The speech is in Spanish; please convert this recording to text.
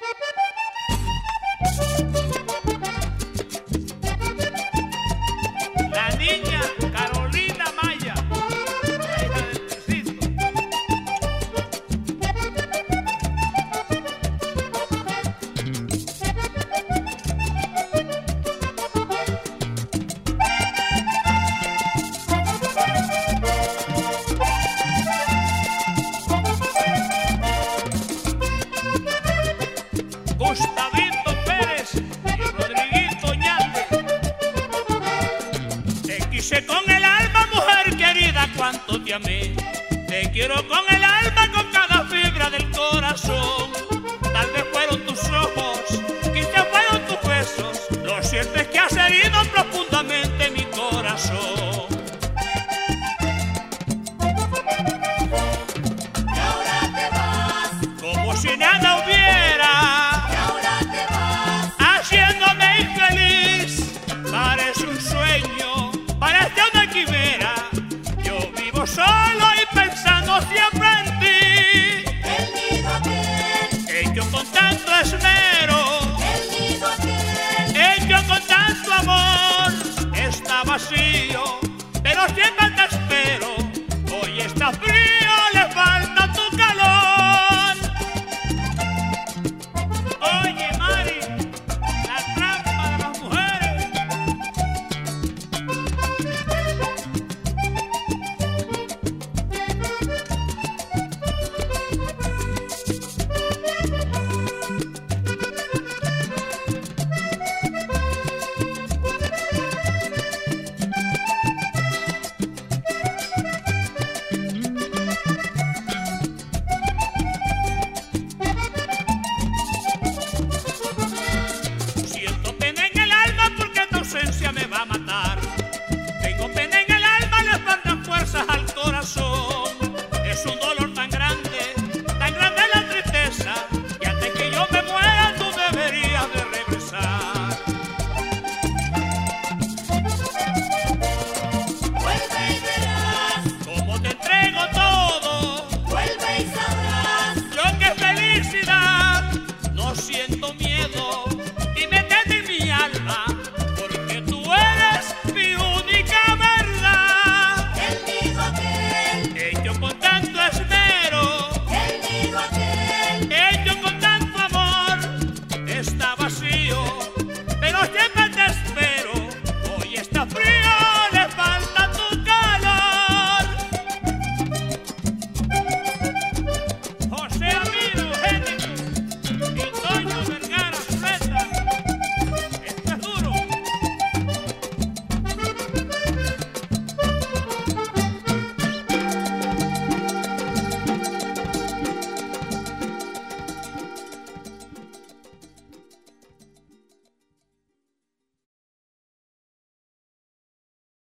La niña Carolina Maya, la hija del Trisito. Gustavito Pérez y Rodriguito Ñande. Te quise con el alma, mujer querida, cuánto te amé. Te quiero con el alma, con cada fibra del corazón. Tal vez fueron tus ojos, quizás fueron tus besos. Lo cierto es que has herido profundamente mi corazón. Y ahora te vas, Como si nada hubiera, y ahora te vas, haciéndome infeliz. Parece un sueño, parece una quimera. Yo vivo solo y pensando siempre en ti. el nido aquel, Hecho con tanto esmero, el nido aquel, hecho con tanto amor. Está vacío, pero siempre te espero. Hoy está frío, le falta tu calor. Oye, Mari, la trampa de las mujeres. Siento pena en el alma porque tu ausencia me va a matar. Tengo pena en el alma, le faltan fuerzas al corazón. Es un dolor tan grande la tristeza, que antes que yo me muera tú deberías de regresar. vuelve y verás, Como te entrego todo, vuelve y sabrás, yo qué felicidad. No siento